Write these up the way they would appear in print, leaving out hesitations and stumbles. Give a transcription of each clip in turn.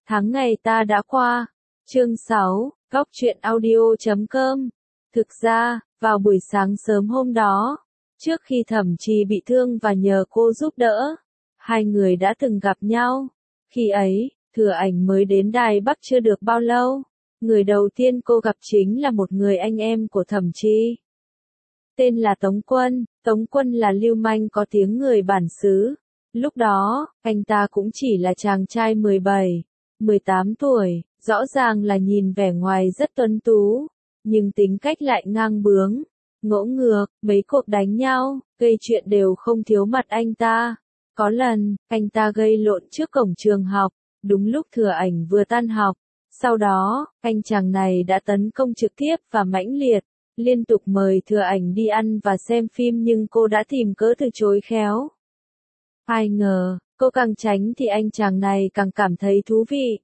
Tháng ngày ta đã qua. Chương 6, Góc truyện audio.com. Thực ra, vào buổi sáng sớm hôm đó, trước khi Thẩm Trì bị thương và nhờ cô giúp đỡ, hai người đã từng gặp nhau. Khi ấy, Thừa Ảnh mới đến Đài Bắc chưa được bao lâu. Người đầu tiên cô gặp chính là một người anh em của Thẩm Trì. Tên là Tống Quân. Tống Quân là lưu manh có tiếng người bản xứ. Lúc đó, anh ta cũng chỉ là chàng trai 17, 18 tuổi, rõ ràng là nhìn vẻ ngoài rất tuấn tú, nhưng tính cách lại ngang bướng, ngỗ ngược, mấy cuộc đánh nhau, gây chuyện đều không thiếu mặt anh ta. Có lần, anh ta gây lộn trước cổng trường học, đúng lúc Thừa Ảnh vừa tan học. Sau đó, anh chàng này đã tấn công trực tiếp và mãnh liệt, liên tục mời Thừa Ảnh đi ăn và xem phim nhưng cô đã tìm cớ từ chối khéo. Ai ngờ, cô càng tránh thì anh chàng này càng cảm thấy thú vị.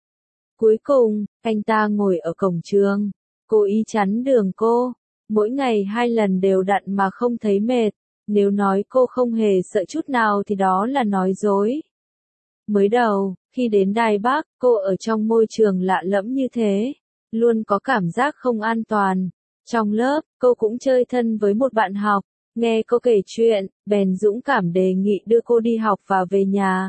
Cuối cùng, anh ta ngồi ở cổng trường, cố ý chắn đường cô, mỗi ngày 2 lần đều đặn mà không thấy mệt. Nếu nói cô không hề sợ chút nào thì đó là nói dối. Mới đầu, khi đến Đài Bắc, cô ở trong môi trường lạ lẫm như thế, luôn có cảm giác không an toàn. Trong lớp, cô cũng chơi thân với một bạn học, nghe cô kể chuyện, bèn dũng cảm đề nghị đưa cô đi học và về nhà.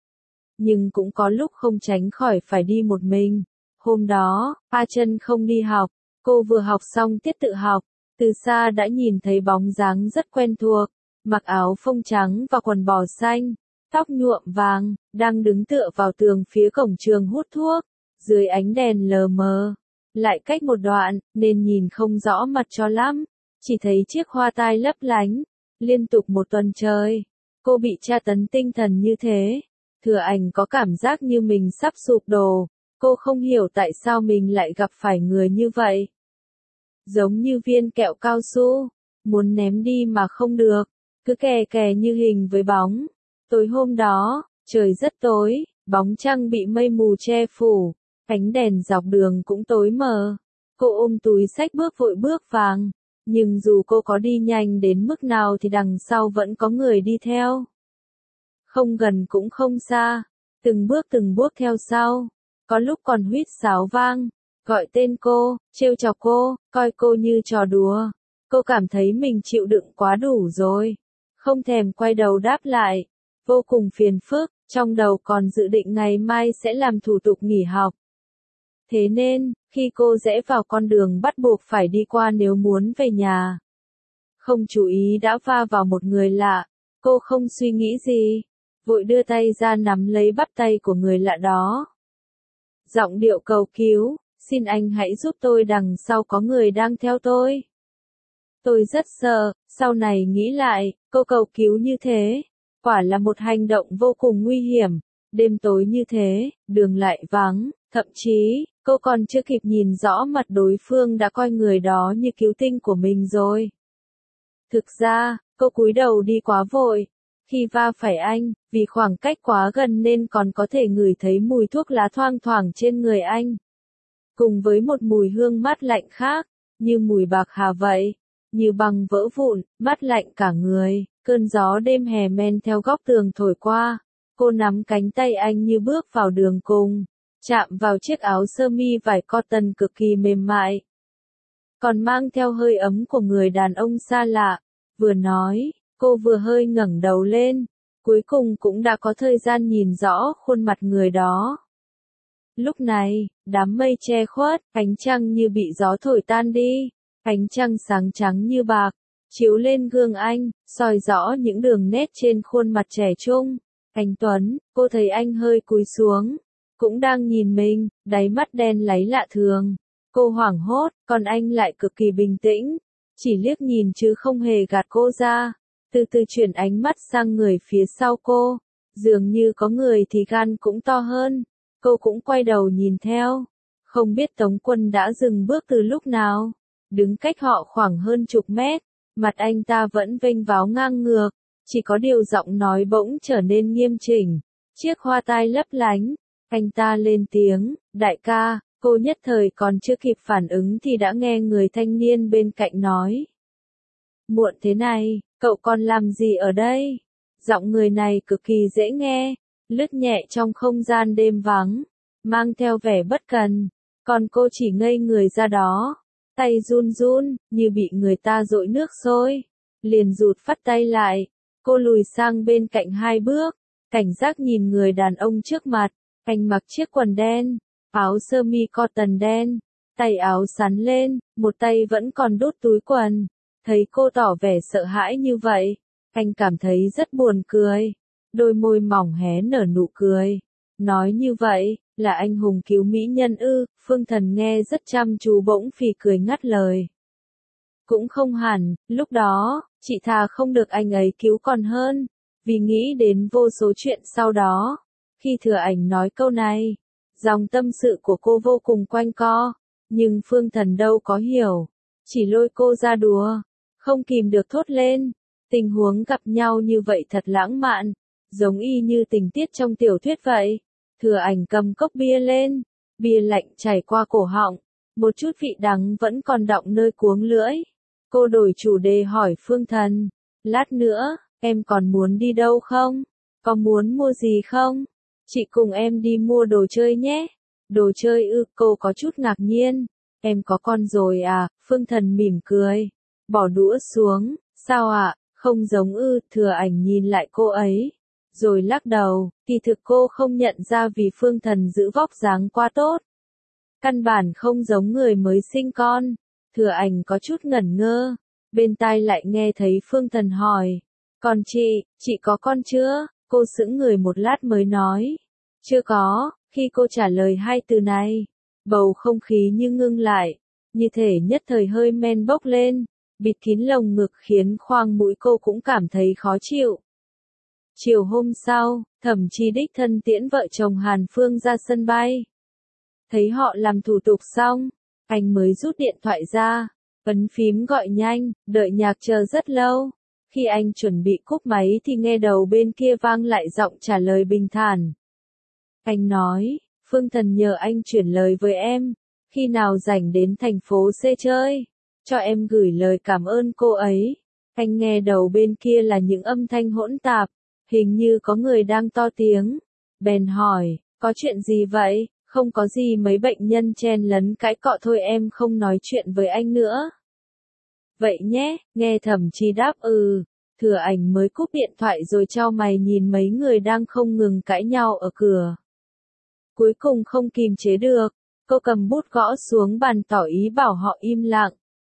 Nhưng cũng có lúc không tránh khỏi phải đi một mình. Hôm đó, A Chân không đi học, cô vừa học xong tiết tự học, từ xa đã nhìn thấy bóng dáng rất quen thuộc, mặc áo phông trắng và quần bò xanh, tóc nhuộm vàng, đang đứng tựa vào tường phía cổng trường hút thuốc, dưới ánh đèn lờ mờ. Lại cách một đoạn, nên nhìn không rõ mặt cho lắm, chỉ thấy chiếc hoa tai lấp lánh. Liên tục một tuần trời, cô bị tra tấn tinh thần như thế. Thừa Ảnh có cảm giác như mình sắp sụp đổ, cô không hiểu tại sao mình lại gặp phải người như vậy. Giống như viên kẹo cao su, muốn ném đi mà không được, cứ kè kè như hình với bóng. Tối hôm đó, trời rất tối, bóng trăng bị mây mù che phủ, ánh đèn dọc đường cũng tối mờ. Cô ôm túi xách vội bước vàng, nhưng dù cô có đi nhanh đến mức nào thì đằng sau vẫn có người đi theo. Không gần cũng không xa, từng bước theo sau, có lúc còn huýt sáo vang, gọi tên cô, trêu chọc cô, coi cô như trò đùa. Cô cảm thấy mình chịu đựng quá đủ rồi, không thèm quay đầu đáp lại, vô cùng phiền phức, trong đầu còn dự định ngày mai sẽ làm thủ tục nghỉ học. Thế nên, khi cô rẽ vào con đường bắt buộc phải đi qua nếu muốn về nhà, không chú ý đã va vào một người lạ, cô không suy nghĩ gì, vội đưa tay ra nắm lấy bắp tay của người lạ đó. Giọng điệu cầu cứu, xin anh hãy giúp tôi, đằng sau có người đang theo tôi. Tôi rất sợ, sau này nghĩ lại, cô cầu cứu như thế, quả là một hành động vô cùng nguy hiểm. Đêm tối như thế, đường lại vắng, thậm chí, cô còn chưa kịp nhìn rõ mặt đối phương đã coi người đó như cứu tinh của mình rồi. Thực ra, cô cúi đầu đi quá vội. Khi va phải anh, vì khoảng cách quá gần nên còn có thể ngửi thấy mùi thuốc lá thoang thoảng trên người anh. Cùng với một mùi hương mát lạnh khác, như mùi bạc hà vậy, như băng vỡ vụn, mát lạnh cả người. Cơn gió đêm hè men theo góc tường thổi qua, cô nắm cánh tay anh như bước vào đường cùng, chạm vào chiếc áo sơ mi vải cotton cực kỳ mềm mại, còn mang theo hơi ấm của người đàn ông xa lạ. Vừa nói, cô vừa hơi ngẩng đầu lên, cuối cùng cũng đã có thời gian nhìn rõ khuôn mặt người đó. Lúc này, đám mây che khuất, ánh trăng như bị gió thổi tan đi, ánh trăng sáng trắng như bạc, chiếu lên gương anh, soi rõ những đường nét trên khuôn mặt trẻ trung. Anh Tuấn, cô thấy anh hơi cúi xuống, cũng đang nhìn mình, đáy mắt đen láy lạ thường. Cô hoảng hốt, còn anh lại cực kỳ bình tĩnh, chỉ liếc nhìn chứ không hề gạt cô ra. Từ từ chuyển ánh mắt sang người phía sau cô, dường như có người thì gan cũng to hơn. Cô cũng quay đầu nhìn theo, không biết Tống Quân đã dừng bước từ lúc nào, đứng cách họ khoảng hơn chục mét, mặt anh ta vẫn vênh váo ngang ngược, chỉ có điều giọng nói bỗng trở nên nghiêm chỉnh, chiếc hoa tai lấp lánh. Anh ta lên tiếng, đại ca. Cô nhất thời còn chưa kịp phản ứng thì đã nghe người thanh niên bên cạnh nói. Muộn thế này, cậu còn làm gì ở đây? Giọng người này cực kỳ dễ nghe, lướt nhẹ trong không gian đêm vắng, mang theo vẻ bất cần, còn cô chỉ ngây người ra đó, tay run run, như bị người ta dội nước sôi, liền rụt phắt tay lại, cô lùi sang bên cạnh 2 bước, cảnh giác nhìn người đàn ông trước mặt, anh mặc chiếc quần đen, áo sơ mi cotton đen, tay áo xắn lên, một tay vẫn còn đút túi quần, thấy cô tỏ vẻ sợ hãi như vậy, anh cảm thấy rất buồn cười, đôi môi mỏng hé nở nụ cười, nói như vậy, là anh hùng cứu mỹ nhân ư? Phương Thần nghe rất chăm chú bỗng phì cười ngắt lời. Cũng không hẳn, lúc đó, chị thà không được anh ấy cứu còn hơn, vì nghĩ đến vô số chuyện sau đó. Khi Thừa Ảnh nói câu này, dòng tâm sự của cô vô cùng quanh co, nhưng Phương Thần đâu có hiểu, chỉ lôi cô ra đùa, không kìm được thốt lên. Tình huống gặp nhau như vậy thật lãng mạn, giống y như tình tiết trong tiểu thuyết vậy. Thừa Ảnh cầm cốc bia lên, bia lạnh chảy qua cổ họng, một chút vị đắng vẫn còn đọng nơi cuống lưỡi. Cô đổi chủ đề hỏi Phương Thần, lát nữa, em còn muốn đi đâu không? Có muốn mua gì không? Chị cùng em đi mua đồ chơi nhé. Đồ chơi ư? Cô có chút ngạc nhiên. Em có con rồi à? Phương Thần mỉm cười, bỏ đũa xuống. Sao ạ? Không giống ư? Thừa Ảnh nhìn lại cô ấy, rồi lắc đầu, kỳ thực cô không nhận ra vì Phương Thần giữ vóc dáng quá tốt. Căn bản không giống người mới sinh con. Thừa Ảnh có chút ngẩn ngơ, bên tai lại nghe thấy Phương Thần hỏi, còn chị có con chưa? Cô sững người một lát mới nói, chưa có. Khi cô trả lời 2 từ này, bầu không khí như ngưng lại, như thể nhất thời hơi men bốc lên, bịt kín lồng ngực khiến khoang mũi cô cũng cảm thấy khó chịu. Chiều hôm sau, Thẩm Chi đích thân tiễn vợ chồng Hàn Phương ra sân bay. Thấy họ làm thủ tục xong, anh mới rút điện thoại ra, ấn phím gọi nhanh, đợi nhạc chờ rất lâu. Khi anh chuẩn bị cúp máy thì nghe đầu bên kia vang lại giọng trả lời bình thản. Anh nói, Phương Thần nhờ anh chuyển lời với em, khi nào rảnh đến thành phố C chơi, cho em gửi lời cảm ơn cô ấy. Anh nghe đầu bên kia là những âm thanh hỗn tạp, hình như có người đang to tiếng. Bèn hỏi, có chuyện gì vậy? Không có gì, mấy bệnh nhân chen lấn cãi cọ thôi, em không nói chuyện với anh nữa. Vậy nhé, nghe Thẩm Chi đáp Thừa Ảnh mới cúp điện thoại rồi chau mày nhìn mấy người đang không ngừng cãi nhau ở cửa. Cuối cùng không kìm chế được, cô cầm bút gõ xuống bàn tỏ ý bảo họ im lặng.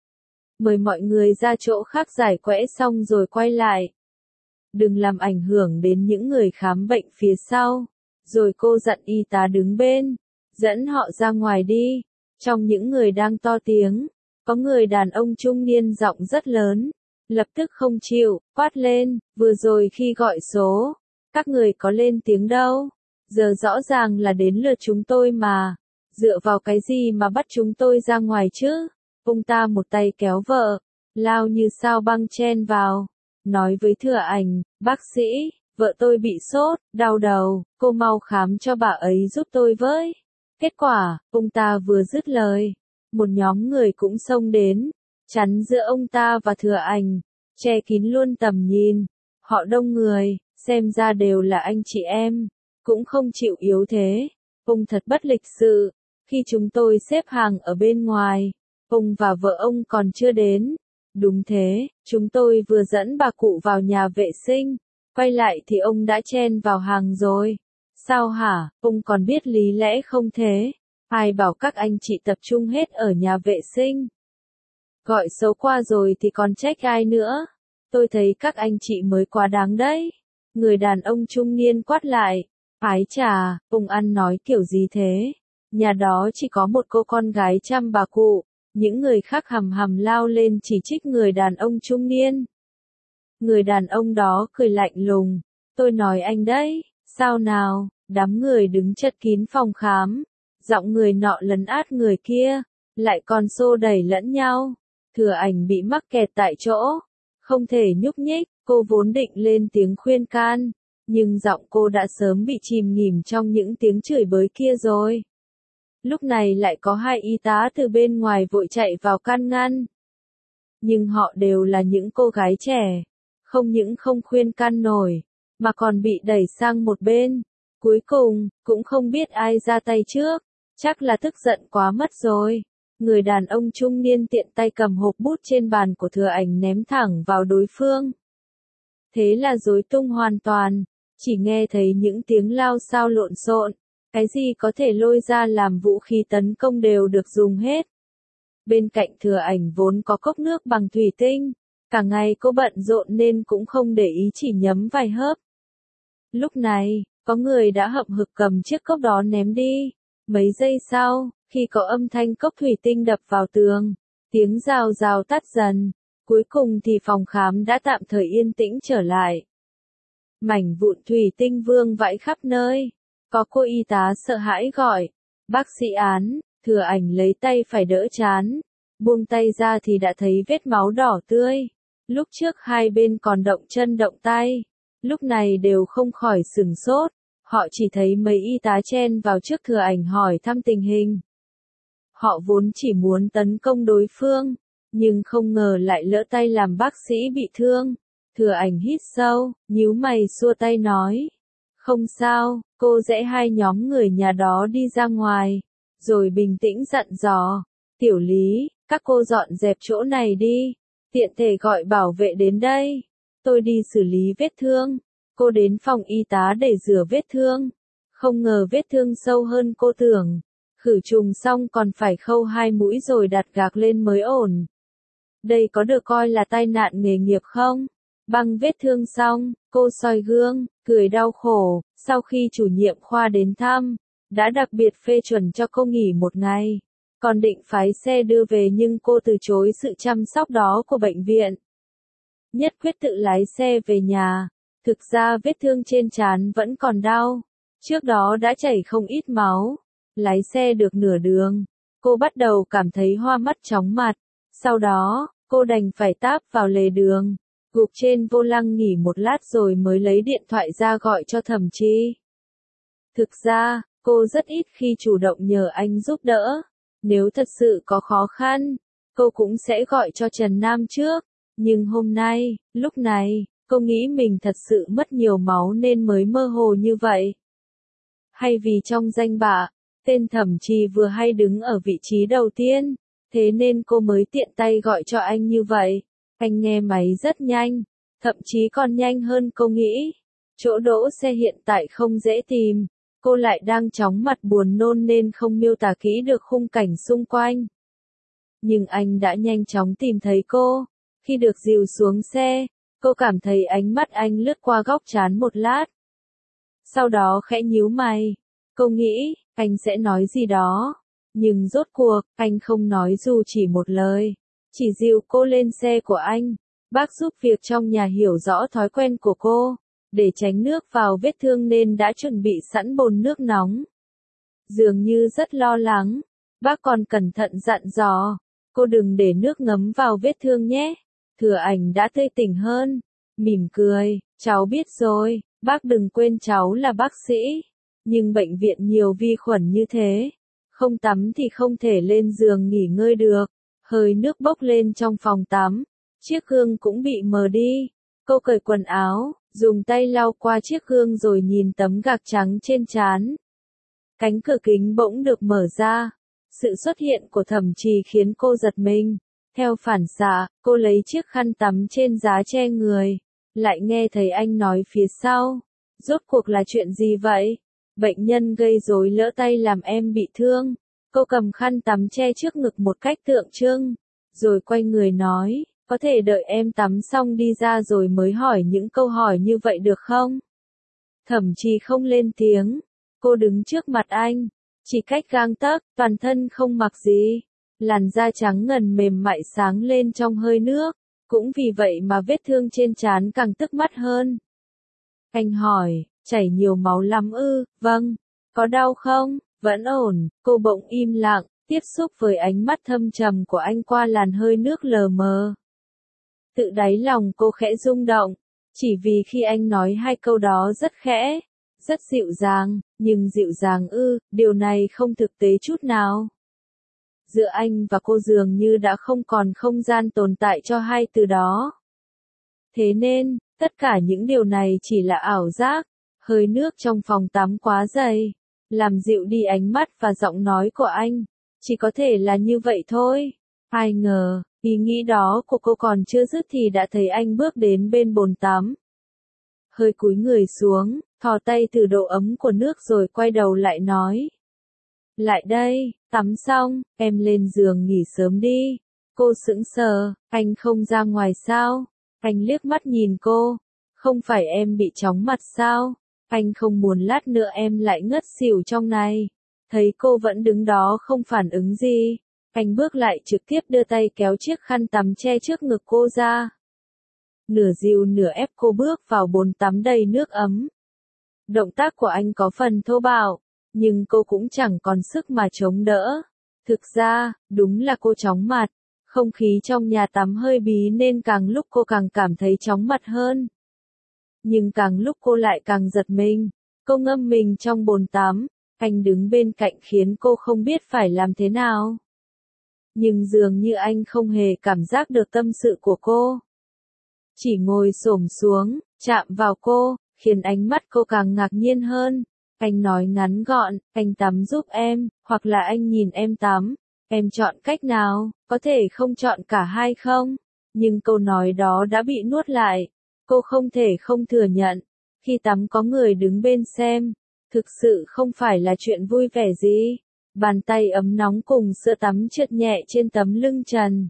Mời mọi người ra chỗ khác giải quẽ xong rồi quay lại. Đừng làm ảnh hưởng đến những người khám bệnh phía sau. Rồi cô dặn y tá đứng bên, dẫn họ ra ngoài đi. Trong những người đang to tiếng, có người đàn ông trung niên giọng rất lớn, lập tức không chịu, quát lên, vừa rồi khi gọi số, các người có lên tiếng đâu, giờ rõ ràng là đến lượt chúng tôi mà, dựa vào cái gì mà bắt chúng tôi ra ngoài chứ? Ông ta một tay kéo vợ, lao như sao băng chen vào, nói với Thừa Ảnh, bác sĩ, vợ tôi bị sốt, đau đầu, cô mau khám cho bà ấy giúp tôi với. Kết quả, ông ta vừa dứt lời, một nhóm người cũng xông đến, chắn giữa ông ta và Thừa Ảnh, che kín luôn tầm nhìn. Họ đông người, xem ra đều là anh chị em, cũng không chịu yếu thế. Ông thật bất lịch sự, khi chúng tôi xếp hàng ở bên ngoài, ông và vợ ông còn chưa đến. Đúng thế, chúng tôi vừa dẫn bà cụ vào nhà vệ sinh, quay lại thì ông đã chen vào hàng rồi. Sao hả, ông còn biết lý lẽ không thế? Ai bảo các anh chị tập trung hết ở nhà vệ sinh? Gọi số qua rồi thì còn trách ai nữa? Tôi thấy các anh chị mới quá đáng đấy. Người đàn ông trung niên quát lại. Ái chà, ông ăn nói kiểu gì thế? Nhà đó chỉ có một cô con gái chăm bà cụ. Những người khác hầm hầm lao lên chỉ trích người đàn ông trung niên. Người đàn ông đó cười lạnh lùng. Tôi nói anh đấy, sao nào? Đám người đứng chật kín phòng khám. Giọng người nọ lấn át người kia, lại còn xô đẩy lẫn nhau. Thừa Ảnh bị mắc kẹt tại chỗ, không thể nhúc nhích. Cô vốn định lên tiếng khuyên can, nhưng giọng cô đã sớm bị chìm nghỉm trong những tiếng chửi bới kia rồi. Lúc này lại có 2 y tá từ bên ngoài vội chạy vào can ngăn. Nhưng họ đều là những cô gái trẻ, không những không khuyên can nổi, mà còn bị đẩy sang một bên. Cuối cùng, cũng không biết ai ra tay trước, chắc là tức giận quá mất rồi. Người đàn ông trung niên tiện tay cầm hộp bút trên bàn của Thừa Ảnh ném thẳng vào đối phương. Thế là rối tung hoàn toàn, chỉ nghe thấy những tiếng lao xao lộn xộn, cái gì có thể lôi ra làm vũ khí tấn công đều được dùng hết. Bên cạnh Thừa Ảnh vốn có cốc nước bằng thủy tinh, cả ngày cô bận rộn nên cũng không để ý, chỉ nhấm vài hớp. Lúc này, có người đã hậm hực cầm chiếc cốc đó ném đi. Mấy giây sau, khi có âm thanh cốc thủy tinh đập vào tường, tiếng rào rào tắt dần, cuối cùng thì phòng khám đã tạm thời yên tĩnh trở lại. Mảnh vụn thủy tinh vương vãi khắp nơi. Có cô y tá sợ hãi gọi, bác sĩ Án. Thừa Ảnh lấy tay phải đỡ trán, buông tay ra thì đã thấy vết máu đỏ tươi. Lúc trước hai bên còn động chân động tay, lúc này đều không khỏi sửng sốt. Họ chỉ thấy mấy y tá chen vào trước Thừa Ảnh hỏi thăm tình hình. Họ vốn chỉ muốn tấn công đối phương, nhưng không ngờ lại lỡ tay làm bác sĩ bị thương. Thừa Ảnh hít sâu, nhíu mày xua tay nói. Không sao, cô rẽ hai nhóm người nhà đó đi ra ngoài, rồi bình tĩnh dặn dò. Tiểu Lý, các cô dọn dẹp chỗ này đi, tiện thể gọi bảo vệ đến đây. Tôi đi xử lý vết thương. Cô đến phòng y tá để rửa vết thương. Không ngờ vết thương sâu hơn cô tưởng. Khử trùng xong còn phải khâu 2 mũi rồi đặt gạc lên mới ổn. Đây có được coi là tai nạn nghề nghiệp không? Băng vết thương xong, cô soi gương, cười đau khổ. Sau khi chủ nhiệm khoa đến thăm, đã đặc biệt phê chuẩn cho cô nghỉ 1 ngày. Còn định phái xe đưa về nhưng cô từ chối sự chăm sóc đó của bệnh viện. Nhất quyết tự lái xe về nhà. Thực ra vết thương trên trán vẫn còn đau. Trước đó đã chảy không ít máu. Lái xe được nửa đường, cô bắt đầu cảm thấy hoa mắt chóng mặt. Sau đó, cô đành phải táp vào lề đường, gục trên vô lăng nghỉ một lát rồi mới lấy điện thoại ra gọi cho Thẩm Chi. Thực ra, cô rất ít khi chủ động nhờ anh giúp đỡ. Nếu thật sự có khó khăn, cô cũng sẽ gọi cho Trần Nam trước. Nhưng hôm nay, lúc này, cô nghĩ mình thật sự mất nhiều máu nên mới mơ hồ như vậy. Hay vì trong danh bạ, tên Thẩm Chi vừa hay đứng ở vị trí đầu tiên, thế nên cô mới tiện tay gọi cho anh như vậy. Anh nghe máy rất nhanh, thậm chí còn nhanh hơn cô nghĩ. Chỗ đỗ xe hiện tại không dễ tìm, cô lại đang chóng mặt buồn nôn nên không miêu tả kỹ được khung cảnh xung quanh. Nhưng anh đã nhanh chóng tìm thấy cô. Khi được dìu xuống xe, cô cảm thấy ánh mắt anh lướt qua góc trán một lát. Sau đó khẽ nhíu mày. Cô nghĩ, anh sẽ nói gì đó. Nhưng rốt cuộc, anh không nói dù chỉ một lời. Chỉ dìu cô lên xe của anh. Bác giúp việc trong nhà hiểu rõ thói quen của cô. Để tránh nước vào vết thương nên đã chuẩn bị sẵn bồn nước nóng. Dường như rất lo lắng. Bác còn cẩn thận dặn dò. Cô đừng để nước ngấm vào vết thương nhé. Thừa Ảnh đã tươi tỉnh hơn. Mỉm cười, cháu biết rồi. Bác đừng quên cháu là bác sĩ. Nhưng bệnh viện nhiều vi khuẩn như thế. Không tắm thì không thể lên giường nghỉ ngơi được. Hơi nước bốc lên trong phòng tắm. Chiếc gương cũng bị mờ đi. Cô cởi quần áo, dùng tay lau qua chiếc gương rồi nhìn tấm gạc trắng trên trán. Cánh cửa kính bỗng được mở ra. Sự xuất hiện của Thẩm Trì khiến cô giật mình. Theo phản xạ, cô lấy chiếc khăn tắm trên giá che người. Lại nghe thấy anh nói phía sau. Rốt cuộc là chuyện gì vậy? Bệnh nhân gây rối lỡ tay làm em bị thương. Cô cầm khăn tắm che trước ngực một cách tượng trưng. Rồi quay người nói, có thể đợi em tắm xong đi ra rồi mới hỏi những câu hỏi như vậy được không? Thẩm Trì không lên tiếng. Cô đứng trước mặt anh. Chỉ cách gang tấc, toàn thân không mặc gì. Làn da trắng ngần mềm mại sáng lên trong hơi nước. Cũng vì vậy mà vết thương trên trán càng tức mắt hơn. Anh hỏi, chảy nhiều máu lắm ư? Vâng. Có đau không? Vẫn ổn. Cô bỗng im lặng, tiếp xúc với ánh mắt thâm trầm của anh qua làn hơi nước lờ mờ. Tự đáy lòng cô khẽ rung động. Chỉ vì khi anh nói hai câu đó rất khẽ, rất dịu dàng, nhưng dịu dàng ư, điều này không thực tế chút nào. Giữa anh và cô dường như đã không còn không gian tồn tại cho hai từ đó. Thế nên, tất cả những điều này chỉ là ảo giác. Hơi nước trong phòng tắm quá dày, làm dịu đi ánh mắt và giọng nói của anh. Chỉ có thể là như vậy thôi. Ai ngờ, ý nghĩ đó của cô còn chưa dứt thì đã thấy anh bước đến bên bồn tắm. Hơi cúi người xuống, thò tay thử độ ấm của nước rồi quay đầu lại nói. Lại đây, tắm xong, em lên giường nghỉ sớm đi. Cô sững sờ, anh không ra ngoài sao? Anh liếc mắt nhìn cô. Không phải em bị chóng mặt sao? Anh không muốn lát nữa em lại ngất xỉu trong này. Thấy cô vẫn đứng đó không phản ứng gì. Anh bước lại trực tiếp đưa tay kéo chiếc khăn tắm che trước ngực cô ra. Nửa dìu nửa ép cô bước vào bồn tắm đầy nước ấm. Động tác của anh có phần thô bạo, nhưng cô cũng chẳng còn sức mà chống đỡ. Thực ra, đúng là cô chóng mặt. Không khí trong nhà tắm hơi bí nên càng lúc cô càng cảm thấy chóng mặt hơn. Nhưng càng lúc cô lại càng giật mình. Cô ngâm mình trong bồn tắm, anh đứng bên cạnh khiến cô không biết phải làm thế nào. Nhưng dường như anh không hề cảm giác được tâm sự của cô. Chỉ ngồi xổm xuống, chạm vào cô, khiến ánh mắt cô càng ngạc nhiên hơn. Anh nói ngắn gọn, anh tắm giúp em, hoặc là anh nhìn em tắm. Em chọn cách nào, có thể không chọn cả hai không? Nhưng câu nói đó đã bị nuốt lại. Cô không thể không thừa nhận. Khi tắm có người đứng bên xem. Thực sự không phải là chuyện vui vẻ gì. Bàn tay ấm nóng cùng sữa tắm trượt nhẹ trên tấm lưng trần.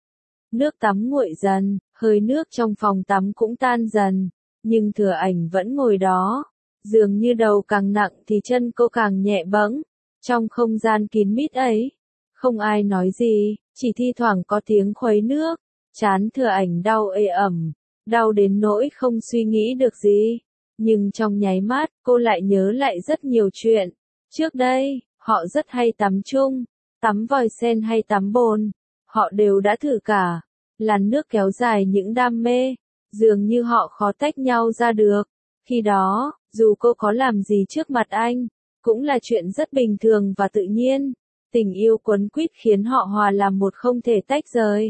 Nước tắm nguội dần, hơi nước trong phòng tắm cũng tan dần. Nhưng Thừa Ảnh vẫn ngồi đó. Dường như đầu càng nặng thì chân cô càng nhẹ bẫng. Trong không gian kín mít ấy, không ai nói gì, chỉ thi thoảng có tiếng khuấy nước. Trán Thừa Ảnh đau ê ẩm, đau đến nỗi không suy nghĩ được gì. Nhưng trong nháy mắt, cô lại nhớ lại rất nhiều chuyện. Trước đây, họ rất hay tắm chung, tắm vòi sen hay tắm bồn. Họ đều đã thử cả. Làn nước kéo dài những đam mê, dường như họ khó tách nhau ra được. Khi đó, dù cô có làm gì trước mặt anh, cũng là chuyện rất bình thường và tự nhiên. Tình yêu quấn quýt khiến họ hòa làm một không thể tách rời.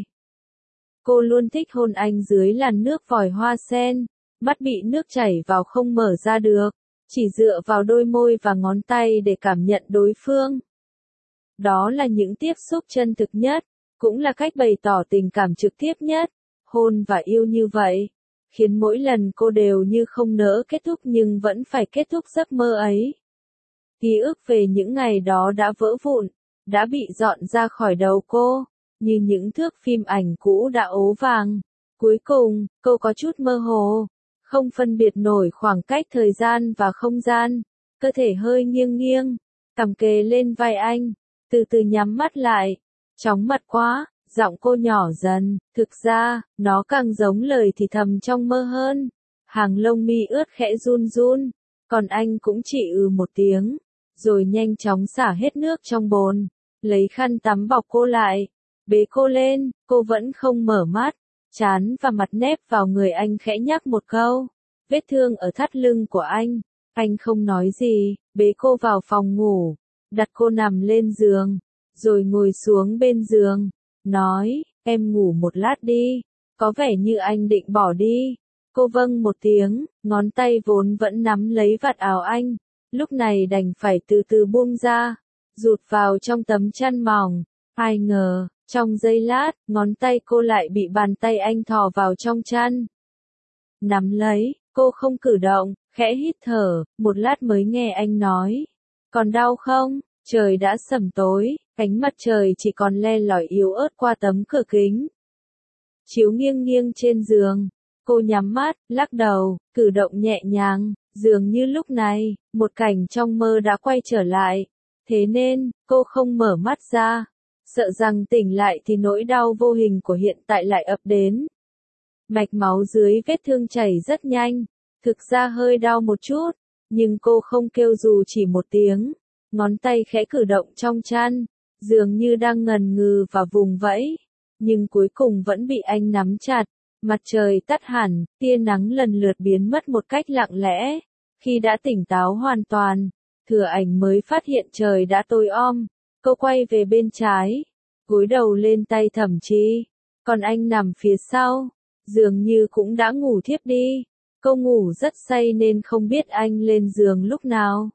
Cô luôn thích hôn anh dưới làn nước vòi hoa sen, mắt bị nước chảy vào không mở ra được, chỉ dựa vào đôi môi và ngón tay để cảm nhận đối phương. Đó là những tiếp xúc chân thực nhất, cũng là cách bày tỏ tình cảm trực tiếp nhất. Hôn và yêu như vậy, khiến mỗi lần cô đều như không nỡ kết thúc nhưng vẫn phải kết thúc giấc mơ ấy. Ký ức về những ngày đó đã vỡ vụn, đã bị dọn ra khỏi đầu cô, như những thước phim ảnh cũ đã ố vàng. Cuối cùng, cô có chút mơ hồ, không phân biệt nổi khoảng cách thời gian và không gian. Cơ thể hơi nghiêng nghiêng, cằm kề lên vai anh, từ từ nhắm mắt lại. Chóng mặt quá, giọng cô nhỏ dần, thực ra, nó càng giống lời thì thầm trong mơ hơn. Hàng lông mi ướt khẽ run run, còn anh cũng chỉ một tiếng, rồi nhanh chóng xả hết nước trong bồn, lấy khăn tắm bọc cô lại, bế cô lên, cô vẫn không mở mắt, trán và mặt nép vào người anh khẽ nhắc một câu, vết thương ở thắt lưng của anh không nói gì, bế cô vào phòng ngủ, đặt cô nằm lên giường, rồi ngồi xuống bên giường, nói, em ngủ một lát đi, có vẻ như anh định bỏ đi. Cô vâng một tiếng, ngón tay vốn vẫn nắm lấy vạt áo anh, lúc này đành phải từ từ buông ra, rụt vào trong tấm chăn mỏng. Ai ngờ, trong giây lát, ngón tay cô lại bị bàn tay anh thò vào trong chăn. Nắm lấy, cô không cử động, khẽ hít thở, một lát mới nghe anh nói. Còn đau không? Trời đã sẩm tối, ánh mặt trời chỉ còn le lỏi yếu ớt qua tấm cửa kính. Chiếu nghiêng nghiêng trên giường. Cô nhắm mắt, lắc đầu, cử động nhẹ nhàng, dường như lúc này, một cảnh trong mơ đã quay trở lại. Thế nên, cô không mở mắt ra, sợ rằng tỉnh lại thì nỗi đau vô hình của hiện tại lại ập đến. Mạch máu dưới vết thương chảy rất nhanh, thực ra hơi đau một chút, nhưng cô không kêu dù chỉ một tiếng. Ngón tay khẽ cử động trong chăn, dường như đang ngần ngừ và vùng vẫy, nhưng cuối cùng vẫn bị anh nắm chặt. Mặt trời tắt hẳn, tia nắng lần lượt biến mất một cách lặng lẽ. Khi đã tỉnh táo hoàn toàn, Thừa Ảnh mới phát hiện trời đã tối om. Cô quay về bên trái, gối đầu lên tay Thẩm Chi, còn anh nằm phía sau, dường như cũng đã ngủ thiếp đi. Cô ngủ rất say nên không biết anh lên giường lúc nào.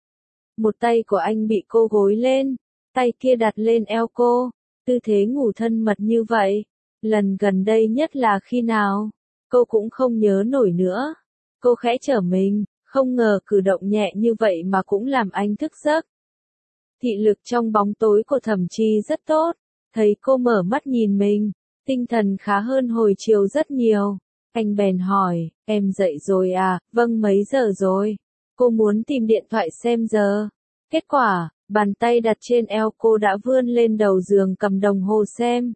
Một tay của anh bị cô gối lên, tay kia đặt lên eo cô, tư thế ngủ thân mật như vậy. Lần gần đây nhất là khi nào? Cô cũng không nhớ nổi nữa. Cô khẽ trở mình, không ngờ cử động nhẹ như vậy mà cũng làm anh thức giấc. Thị lực trong bóng tối của Thẩm Chi rất tốt, thấy cô mở mắt nhìn mình, tinh thần khá hơn hồi chiều rất nhiều. Anh bèn hỏi, em dậy rồi à? Vâng, mấy giờ rồi? Cô muốn tìm điện thoại xem giờ. Kết quả, bàn tay đặt trên eo cô đã vươn lên đầu giường cầm đồng hồ xem.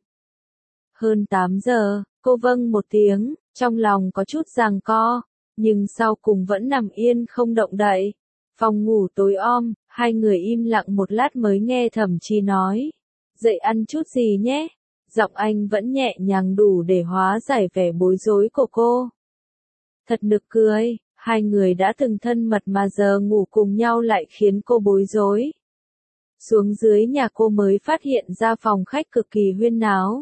Hơn 8 giờ, cô vâng một tiếng, trong lòng có chút giằng co, nhưng sau cùng vẫn nằm yên không động đậy. Phòng ngủ tối om, hai người im lặng một lát mới nghe Thẩm Chi nói. Dậy ăn chút gì nhé? Giọng anh vẫn nhẹ nhàng đủ để hóa giải vẻ bối rối của cô. Thật nực cười, hai người đã từng thân mật mà giờ ngủ cùng nhau lại khiến cô bối rối. Xuống dưới nhà cô mới phát hiện ra phòng khách cực kỳ huyên náo.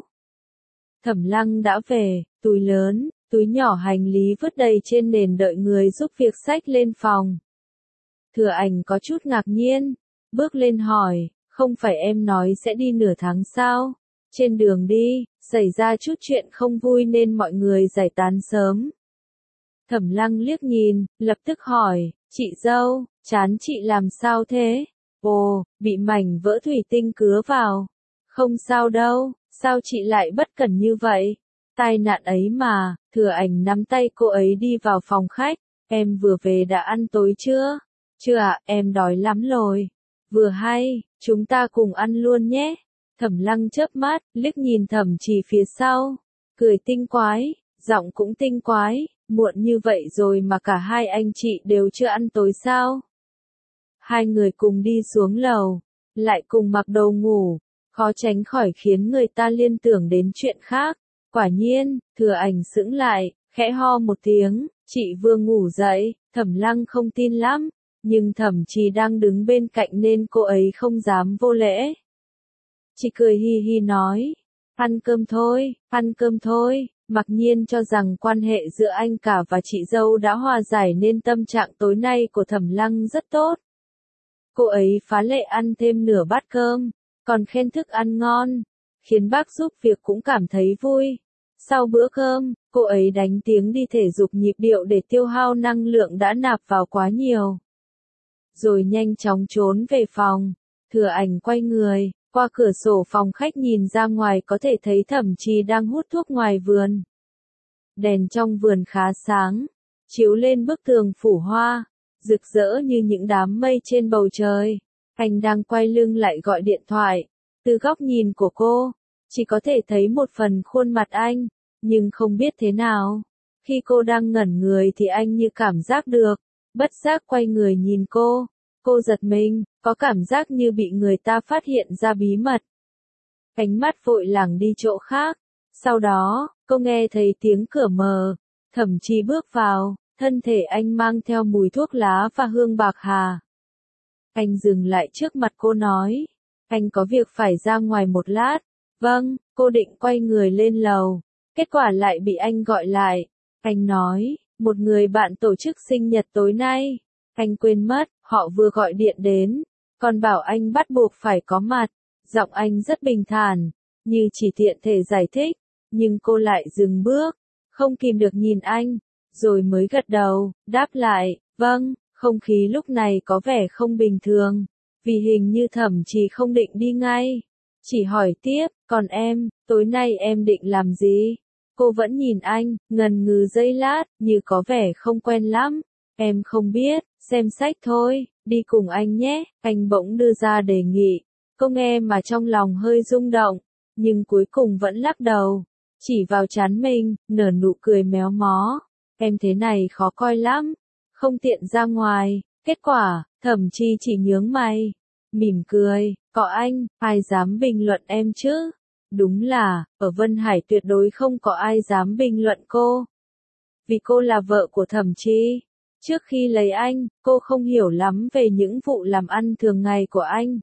Thẩm Lăng đã về, túi lớn, túi nhỏ hành lý vứt đầy trên nền đợi người giúp việc xách lên phòng. Thừa Ảnh có chút ngạc nhiên, bước lên hỏi, không phải em nói sẽ đi nửa tháng sao? Trên đường đi, xảy ra chút chuyện không vui nên mọi người giải tán sớm. Thẩm Lăng liếc nhìn, lập tức hỏi, chị dâu, trán chị làm sao thế? Ồ, bị mảnh vỡ thủy tinh cứa vào. Không sao đâu, sao chị lại bất cẩn như vậy? Tai nạn ấy mà. Thừa Ảnh nắm tay cô ấy đi vào phòng khách. Em vừa về đã ăn tối chưa? Chưa ạ, em đói lắm rồi. Vừa hay, chúng ta cùng ăn luôn nhé. Thẩm Lăng chớp mắt, liếc nhìn Thẩm Trì phía sau. Cười tinh quái, giọng cũng tinh quái. Muộn như vậy rồi mà cả hai anh chị đều chưa ăn tối sao? Hai người cùng đi xuống lầu, lại cùng mặc đồ ngủ, khó tránh khỏi khiến người ta liên tưởng đến chuyện khác. Quả nhiên, Thừa Ảnh sững lại, khẽ ho một tiếng, chị vừa ngủ dậy. Thẩm Lăng không tin lắm, nhưng Thẩm Trì đang đứng bên cạnh nên cô ấy không dám vô lễ. Chị cười hi hi nói, ăn cơm thôi, ăn cơm thôi. Mặc nhiên cho rằng quan hệ giữa anh cả và chị dâu đã hòa giải nên tâm trạng tối nay của Thẩm Lăng rất tốt. Cô ấy phá lệ ăn thêm nửa bát cơm, còn khen thức ăn ngon, khiến bác giúp việc cũng cảm thấy vui. Sau bữa cơm, cô ấy đánh tiếng đi thể dục nhịp điệu để tiêu hao năng lượng đã nạp vào quá nhiều. Rồi nhanh chóng trốn về phòng. Thừa Ảnh quay người, qua cửa sổ phòng khách nhìn ra ngoài có thể thấy Thẩm Trì đang hút thuốc ngoài vườn. Đèn trong vườn khá sáng, chiếu lên bức tường phủ hoa, rực rỡ như những đám mây trên bầu trời. Anh đang quay lưng lại gọi điện thoại. Từ góc nhìn của cô, chỉ có thể thấy một phần khuôn mặt anh, nhưng không biết thế nào. Khi cô đang ngẩn người thì anh như cảm giác được, bất giác quay người nhìn cô. Cô giật mình, có cảm giác như bị người ta phát hiện ra bí mật. Ánh mắt vội lảng đi chỗ khác. Sau đó, cô nghe thấy tiếng cửa mở. Thẩm Trì bước vào, thân thể anh mang theo mùi thuốc lá và hương bạc hà. Anh dừng lại trước mặt cô nói, anh có việc phải ra ngoài một lát. Vâng, cô định quay người lên lầu. Kết quả lại bị anh gọi lại. Anh nói, một người bạn tổ chức sinh nhật tối nay. Anh quên mất, họ vừa gọi điện đến, còn bảo anh bắt buộc phải có mặt. Giọng anh rất bình thản, như chỉ tiện thể giải thích, nhưng cô lại dừng bước, không kìm được nhìn anh, rồi mới gật đầu, đáp lại, vâng. Không khí lúc này có vẻ không bình thường, vì hình như Thẩm Trì không định đi ngay. Chỉ hỏi tiếp, còn em, tối nay em định làm gì? Cô vẫn nhìn anh, ngần ngừ giây lát, như có vẻ không quen lắm. Em không biết, xem sách thôi, đi cùng anh nhé. Anh bỗng đưa ra đề nghị. Cô nghe mà trong lòng hơi rung động, nhưng cuối cùng vẫn lắc đầu, chỉ vào trán mình, nở nụ cười méo mó. Em thế này khó coi lắm, không tiện ra ngoài. Kết quả, Thẩm Chi chỉ nhướng mày, mỉm cười, có anh, ai dám bình luận em chứ? Đúng là, ở Vân Hải tuyệt đối không có ai dám bình luận cô. Vì cô là vợ của Thẩm Chi. Trước khi lấy anh, cô không hiểu lắm về những vụ làm ăn thường ngày của anh.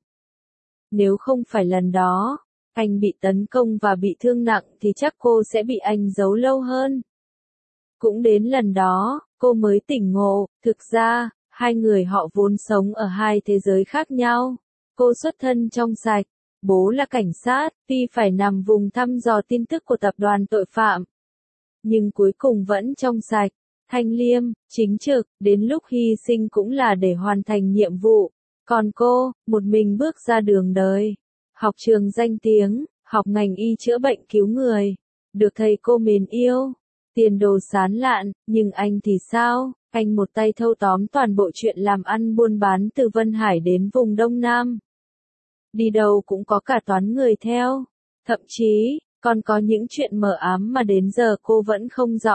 Nếu không phải lần đó, anh bị tấn công và bị thương nặng thì chắc cô sẽ bị anh giấu lâu hơn. Cũng đến lần đó, cô mới tỉnh ngộ, thực ra, hai người họ vốn sống ở hai thế giới khác nhau. Cô xuất thân trong sạch, bố là cảnh sát, tuy phải nằm vùng thăm dò tin tức của tập đoàn tội phạm. Nhưng cuối cùng vẫn trong sạch, thanh liêm, chính trực, đến lúc hy sinh cũng là để hoàn thành nhiệm vụ. Còn cô, một mình bước ra đường đời. Học trường danh tiếng, học ngành y chữa bệnh cứu người. Được thầy cô mến yêu. Tiền đồ sáng lạn, nhưng anh thì sao? Anh một tay thâu tóm toàn bộ chuyện làm ăn buôn bán từ Vân Hải đến vùng Đông Nam. Đi đâu cũng có cả toán người theo. Thậm chí, còn có những chuyện mờ ám mà đến giờ cô vẫn không rõ.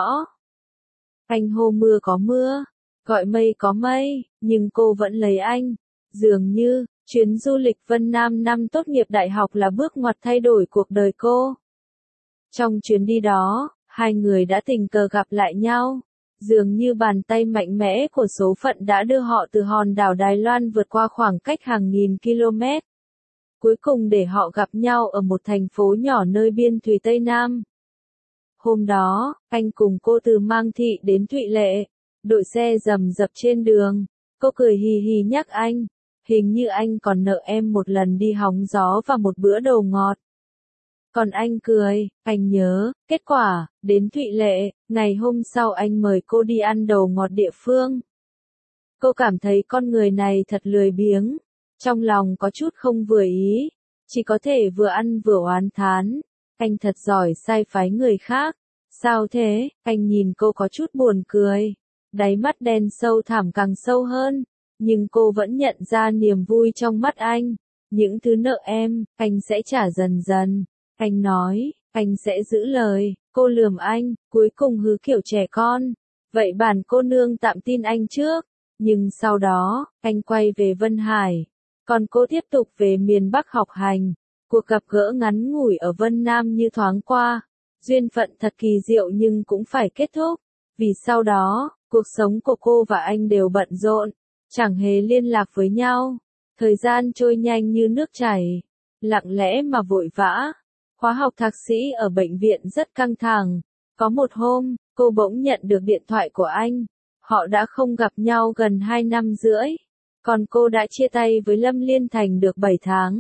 Anh hô mưa có mưa, gọi mây có mây, nhưng cô vẫn lấy anh. Dường như, chuyến du lịch Vân Nam năm tốt nghiệp đại học là bước ngoặt thay đổi cuộc đời cô. Trong chuyến đi đó, hai người đã tình cờ gặp lại nhau. Dường như bàn tay mạnh mẽ của số phận đã đưa họ từ hòn đảo Đài Loan vượt qua khoảng cách hàng nghìn km. Cuối cùng để họ gặp nhau ở một thành phố nhỏ nơi biên thùy Tây Nam. Hôm đó, anh cùng cô từ Mang Thị đến Thụy Lệ. Đội xe rầm rập trên đường. Cô cười hì hì nhắc anh. Hình như anh còn nợ em một lần đi hóng gió và một bữa đồ ngọt. Còn anh cười, anh nhớ, kết quả, đến Thụy Lệ, ngày hôm sau anh mời cô đi ăn đồ ngọt địa phương. Cô cảm thấy con người này thật lười biếng, trong lòng có chút không vừa ý, chỉ có thể vừa ăn vừa oán thán. Anh thật giỏi sai phái người khác. Sao thế? Anh nhìn cô có chút buồn cười. Đáy mắt đen sâu thẳm càng sâu hơn. Nhưng cô vẫn nhận ra niềm vui trong mắt anh. Những thứ nợ em, anh sẽ trả dần dần. Anh nói, anh sẽ giữ lời. Cô lườm anh, cuối cùng hứ kiểu trẻ con. Vậy bản cô nương tạm tin anh trước. Nhưng sau đó, anh quay về Vân Hải. Còn cô tiếp tục về miền Bắc học hành. Cuộc gặp gỡ ngắn ngủi ở Vân Nam như thoáng qua. Duyên phận thật kỳ diệu nhưng cũng phải kết thúc. Vì sau đó, cuộc sống của cô và anh đều bận rộn. Chẳng hề liên lạc với nhau. Thời gian trôi nhanh như nước chảy. Lặng lẽ mà vội vã. Khóa học thạc sĩ ở bệnh viện rất căng thẳng. Có một hôm, cô bỗng nhận được điện thoại của anh. Họ đã không gặp nhau gần 2 năm rưỡi. Còn cô đã chia tay với Lâm Liên Thành được 7 tháng.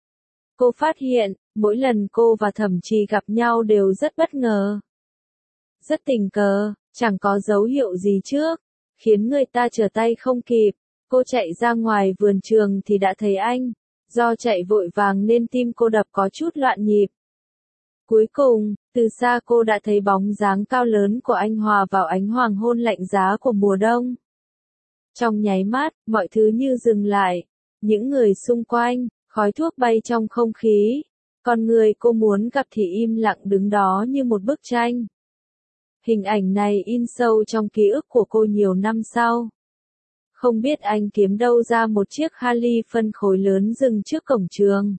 Cô phát hiện, mỗi lần cô và Thẩm Trì gặp nhau đều rất bất ngờ. Rất tình cờ, chẳng có dấu hiệu gì trước, khiến người ta trở tay không kịp. Cô chạy ra ngoài vườn trường thì đã thấy anh. Do chạy vội vàng nên tim cô đập có chút loạn nhịp. Cuối cùng, từ xa cô đã thấy bóng dáng cao lớn của anh hòa vào ánh hoàng hôn lạnh giá của mùa đông. Trong nháy mắt, mọi thứ như dừng lại. Những người xung quanh, khói thuốc bay trong không khí. Con người cô muốn gặp thì im lặng đứng đó như một bức tranh. Hình ảnh này in sâu trong ký ức của cô nhiều năm sau. Không biết anh kiếm đâu ra một chiếc Harley phân khối lớn dừng trước cổng trường.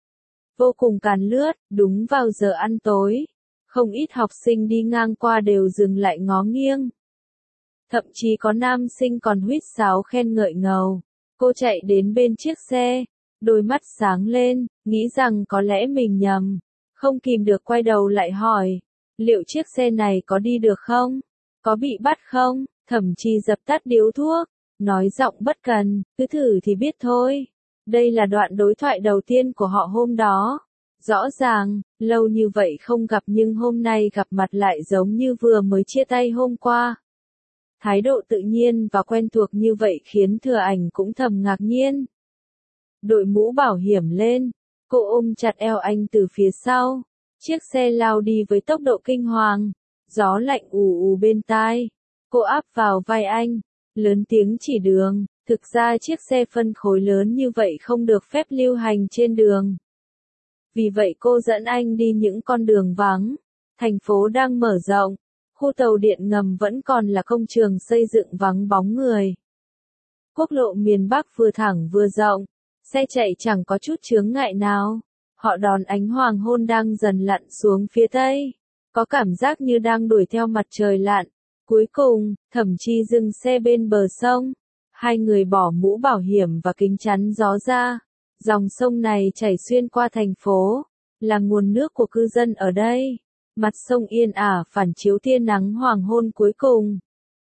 Vô cùng càn lướt, đúng vào giờ ăn tối. Không ít học sinh đi ngang qua đều dừng lại ngó nghiêng. Thậm chí có nam sinh còn huýt sáo khen ngợi ngầu. Cô chạy đến bên chiếc xe, đôi mắt sáng lên, nghĩ rằng có lẽ mình nhầm. Không kìm được quay đầu lại hỏi, liệu chiếc xe này có đi được không? Có bị bắt không? Thẩm Trì dập tắt điếu thuốc, nói giọng bất cần, cứ thử thì biết thôi. Đây là đoạn đối thoại đầu tiên của họ hôm đó. Rõ ràng, lâu như vậy không gặp nhưng hôm nay gặp mặt lại giống như vừa mới chia tay hôm qua. Thái độ tự nhiên và quen thuộc như vậy khiến Thừa Ảnh cũng thầm ngạc nhiên. Đội mũ bảo hiểm lên, cô ôm chặt eo anh từ phía sau. Chiếc xe lao đi với tốc độ kinh hoàng. Gió lạnh ù ù bên tai. Cô áp vào vai anh, lớn tiếng chỉ đường. Thực ra chiếc xe phân khối lớn như vậy không được phép lưu hành trên đường. Vì vậy cô dẫn anh đi những con đường vắng. Thành phố đang mở rộng. Khu tàu điện ngầm vẫn còn là công trường xây dựng vắng bóng người. Quốc lộ miền Bắc vừa thẳng vừa rộng. Xe chạy chẳng có chút chướng ngại nào. Họ đón ánh hoàng hôn đang dần lặn xuống phía tây. Có cảm giác như đang đuổi theo mặt trời lặn. Cuối cùng, Thẩm Trì dừng xe bên bờ sông. Hai người bỏ mũ bảo hiểm và kính chắn gió ra. Dòng sông này chảy xuyên qua thành phố, là nguồn nước của cư dân ở đây. Mặt sông yên ả phản chiếu tia nắng hoàng hôn cuối cùng.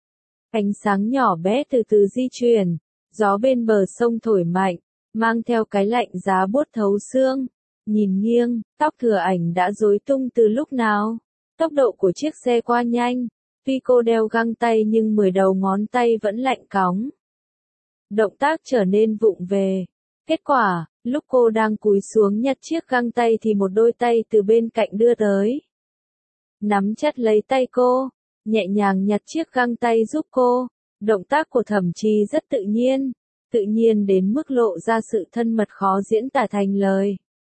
Ánh sáng nhỏ bé từ từ di chuyển, gió bên bờ sông thổi mạnh, mang theo cái lạnh giá buốt thấu xương. Nhìn nghiêng, tóc Thừa Ảnh đã rối tung từ lúc nào. Tốc độ của chiếc xe qua nhanh, tuy cô đeo găng tay nhưng 10 đầu ngón tay vẫn lạnh cóng. Động tác trở nên vụng về. Kết quả, lúc cô đang cúi xuống nhặt chiếc găng tay thì một đôi tay từ bên cạnh đưa tới. Nắm chặt lấy tay cô, nhẹ nhàng nhặt chiếc găng tay giúp cô. Động tác của Thẩm Chi rất tự nhiên đến mức lộ ra sự thân mật khó diễn tả thành lời.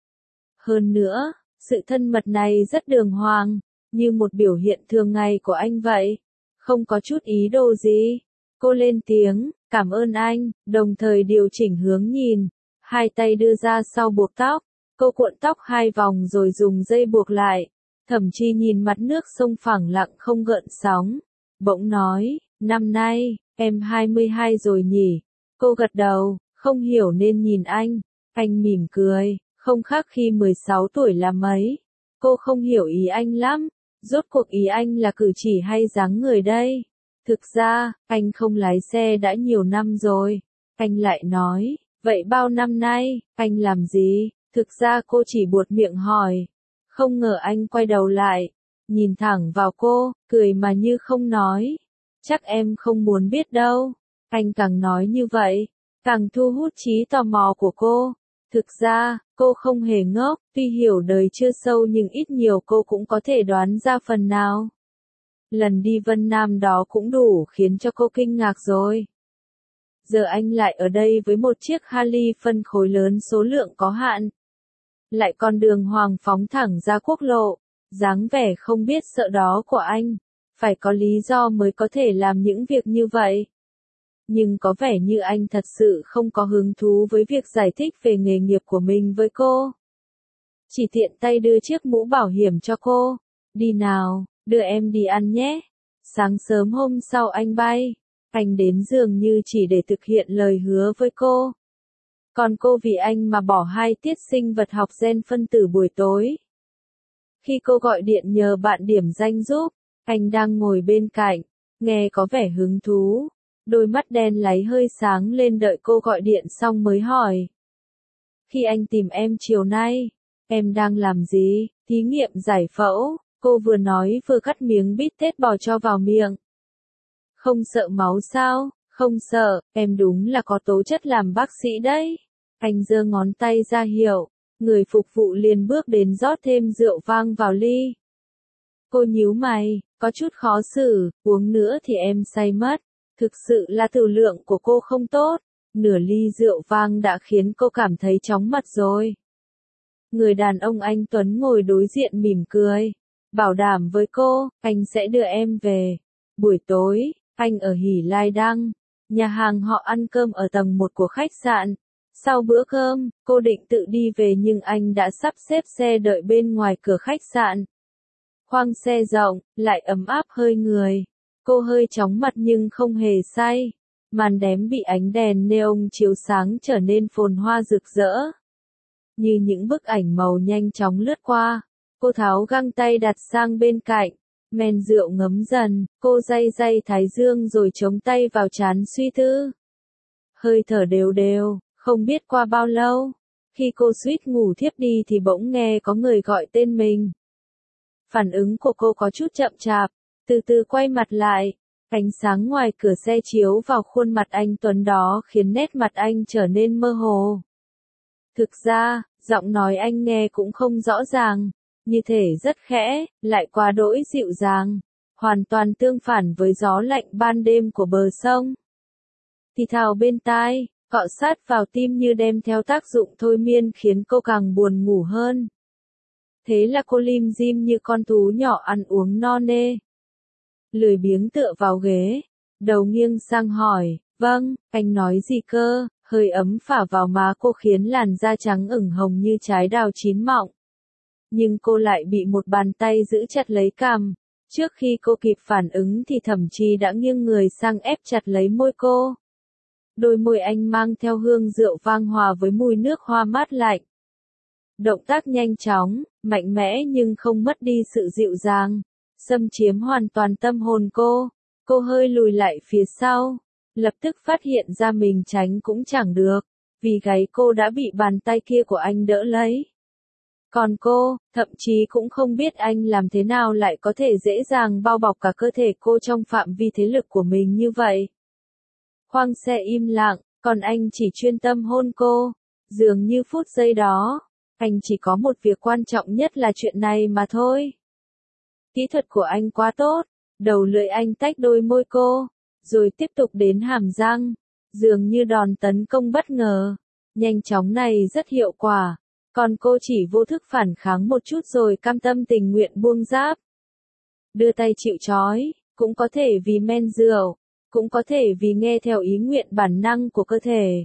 Hơn nữa, sự thân mật này rất đường hoàng, như một biểu hiện thường ngày của anh vậy, không có chút ý đồ gì. Cô lên tiếng, cảm ơn anh, đồng thời điều chỉnh hướng nhìn, hai tay đưa ra sau buộc tóc, cô cuộn tóc hai vòng rồi dùng dây buộc lại. Thẩm Chi nhìn mặt nước sông phẳng lặng không gợn sóng, bỗng nói, năm nay, em 22 rồi nhỉ? Cô gật đầu, không hiểu nên nhìn anh mỉm cười, không khác khi 16 tuổi là mấy. Cô không hiểu ý anh lắm, rốt cuộc ý anh là cử chỉ hay dáng người đây? Thực ra, anh không lái xe đã nhiều năm rồi. Anh lại nói, vậy bao năm nay, anh làm gì? Thực ra cô chỉ buột miệng hỏi. Không ngờ anh quay đầu lại, nhìn thẳng vào cô, cười mà như không nói. Chắc em không muốn biết đâu. Anh càng nói như vậy, càng thu hút trí tò mò của cô. Thực ra, cô không hề ngốc, tuy hiểu đời chưa sâu nhưng ít nhiều cô cũng có thể đoán ra phần nào. Lần đi Vân Nam đó cũng đủ khiến cho cô kinh ngạc rồi. Giờ anh lại ở đây với một chiếc Harley phân khối lớn số lượng có hạn. Lại còn đường hoàng phóng thẳng ra quốc lộ, dáng vẻ không biết sợ đó của anh. Phải có lý do mới có thể làm những việc như vậy. Nhưng có vẻ như anh thật sự không có hứng thú với việc giải thích về nghề nghiệp của mình với cô. Chỉ tiện tay đưa chiếc mũ bảo hiểm cho cô. Đi nào, đưa em đi ăn nhé. Sáng sớm hôm sau anh bay. Anh đến dường như chỉ để thực hiện lời hứa với cô. Còn cô vì anh mà bỏ 2 tiết sinh vật học gen phân tử buổi tối. Khi cô gọi điện nhờ bạn điểm danh giúp, anh đang ngồi bên cạnh, nghe có vẻ hứng thú. Đôi mắt đen láy hơi sáng lên đợi cô gọi điện xong mới hỏi. Khi anh tìm em chiều nay, em đang làm gì? Thí nghiệm giải phẫu, cô vừa nói vừa cắt miếng bít tết bò cho vào miệng. Không sợ máu sao? Không sợ, em đúng là có tố chất làm bác sĩ đấy. Anh giơ ngón tay ra hiệu, người phục vụ liền bước đến rót thêm rượu vang vào ly. Cô nhíu mày, có chút khó xử, uống nữa thì em say mất. Thực sự là tiểu lượng của cô không tốt, nửa ly rượu vang đã khiến cô cảm thấy chóng mặt rồi. Người đàn ông anh Tuấn ngồi đối diện mỉm cười, bảo đảm với cô, anh sẽ đưa em về. Buổi tối, anh ở Hỷ Lai Đăng, nhà hàng họ ăn cơm ở tầng 1 của khách sạn. Sau bữa cơm, cô định tự đi về nhưng anh đã sắp xếp xe đợi bên ngoài cửa khách sạn. Khoang xe rộng, lại ấm áp hơi người. Cô hơi chóng mặt nhưng không hề say. Màn đếm bị ánh đèn neon chiếu sáng trở nên phồn hoa rực rỡ. Như những bức ảnh màu nhanh chóng lướt qua. Cô tháo găng tay đặt sang bên cạnh. Men rượu ngấm dần, cô day thái dương rồi chống tay vào trán suy tư. Hơi thở đều đều, không biết qua bao lâu. Khi cô suýt ngủ thiếp đi thì bỗng nghe có người gọi tên mình. Phản ứng của cô có chút chậm chạp. Từ từ quay mặt lại, ánh sáng ngoài cửa xe chiếu vào khuôn mặt anh Tuấn đó khiến nét mặt anh trở nên mơ hồ. Thực ra, giọng nói anh nghe cũng không rõ ràng, như thể rất khẽ, lại quá đỗi dịu dàng, hoàn toàn tương phản với gió lạnh ban đêm của bờ sông. Thì thào bên tai, cọ sát vào tim như đem theo tác dụng thôi miên khiến cô càng buồn ngủ hơn. Thế là cô lim dim như con thú nhỏ ăn uống no nê. Lười biếng tựa vào ghế, đầu nghiêng sang hỏi, vâng, anh nói gì cơ? Hơi ấm phả vào má cô khiến làn da trắng ửng hồng như trái đào chín mọng. Nhưng cô lại bị một bàn tay giữ chặt lấy cằm. Trước khi cô kịp phản ứng thì Thẩm Chi đã nghiêng người sang ép chặt lấy môi cô. Đôi môi anh mang theo hương rượu vang hòa với mùi nước hoa mát lạnh. Động tác nhanh chóng, mạnh mẽ nhưng không mất đi sự dịu dàng. Xâm chiếm hoàn toàn tâm hồn cô. Cô hơi lùi lại phía sau, lập tức phát hiện ra mình tránh cũng chẳng được, vì gáy cô đã bị bàn tay kia của anh đỡ lấy. Còn cô, thậm chí cũng không biết anh làm thế nào lại có thể dễ dàng bao bọc cả cơ thể cô trong phạm vi thế lực của mình như vậy. Khoang xe im lặng, còn anh chỉ chuyên tâm hôn cô. Dường như phút giây đó, anh chỉ có một việc quan trọng nhất là chuyện này mà thôi. Kỹ thuật của anh quá tốt, đầu lưỡi anh tách đôi môi cô, rồi tiếp tục đến hàm răng. Dường như đòn tấn công bất ngờ, nhanh chóng này rất hiệu quả. Còn cô chỉ vô thức phản kháng một chút rồi cam tâm tình nguyện buông giáp. Đưa tay chịu trói, cũng có thể vì men rượu, cũng có thể vì nghe theo ý nguyện bản năng của cơ thể.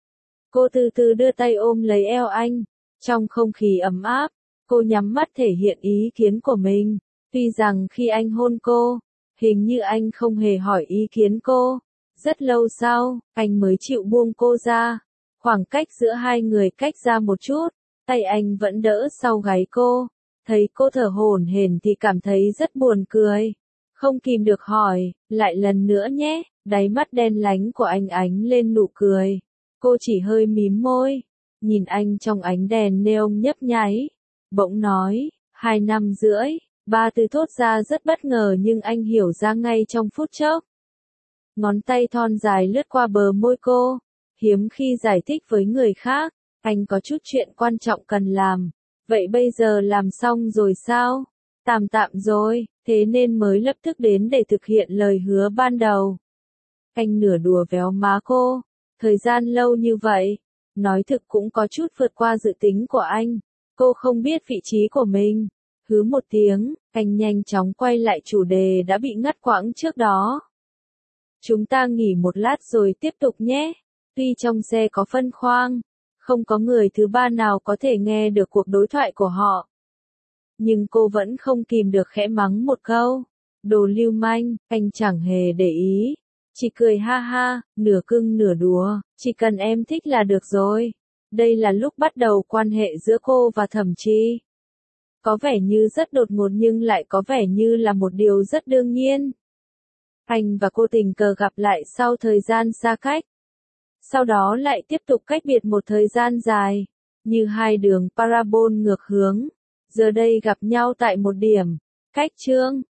Cô từ từ đưa tay ôm lấy eo anh, trong không khí ấm áp, cô nhắm mắt thể hiện ý kiến của mình. Tuy rằng khi anh hôn cô, hình như anh không hề hỏi ý kiến cô. Rất lâu sau, anh mới chịu buông cô ra. Khoảng cách giữa hai người cách ra một chút. Tay anh vẫn đỡ sau gáy cô, thấy cô thở hổn hển thì cảm thấy rất buồn cười. Không kìm được hỏi, lại lần nữa nhé, đáy mắt đen láy của anh ánh lên nụ cười. Cô chỉ hơi mím môi, nhìn anh trong ánh đèn neon nhấp nháy. Bỗng nói, 2 năm rưỡi, 3 từ thốt ra rất bất ngờ nhưng anh hiểu ra ngay trong phút chốc. Ngón tay thon dài lướt qua bờ môi cô, hiếm khi giải thích với người khác. Anh có chút chuyện quan trọng cần làm. Vậy bây giờ làm xong rồi sao? Tạm tạm rồi, thế nên mới lập tức đến để thực hiện lời hứa ban đầu. Anh nửa đùa véo má cô. Thời gian lâu như vậy, nói thực cũng có chút vượt qua dự tính của anh. Cô không biết vị trí của mình. Hứ một tiếng, anh nhanh chóng quay lại chủ đề đã bị ngắt quãng trước đó. Chúng ta nghỉ một lát rồi tiếp tục nhé. Tuy trong xe có phân khoang, không có người thứ ba nào có thể nghe được cuộc đối thoại của họ. Nhưng cô vẫn không kìm được khẽ mắng một câu. Đồ lưu manh, anh chẳng hề để ý. Chỉ cười ha ha, nửa cưng nửa đùa, chỉ cần em thích là được rồi. Đây là lúc bắt đầu quan hệ giữa cô và Thẩm Chi. Có vẻ như rất đột ngột nhưng lại có vẻ như là một điều rất đương nhiên. Anh và cô tình cờ gặp lại sau thời gian xa cách. Sau đó lại tiếp tục cách biệt một thời gian dài, như hai đường parabol ngược hướng. Giờ đây gặp nhau tại một điểm, cách chương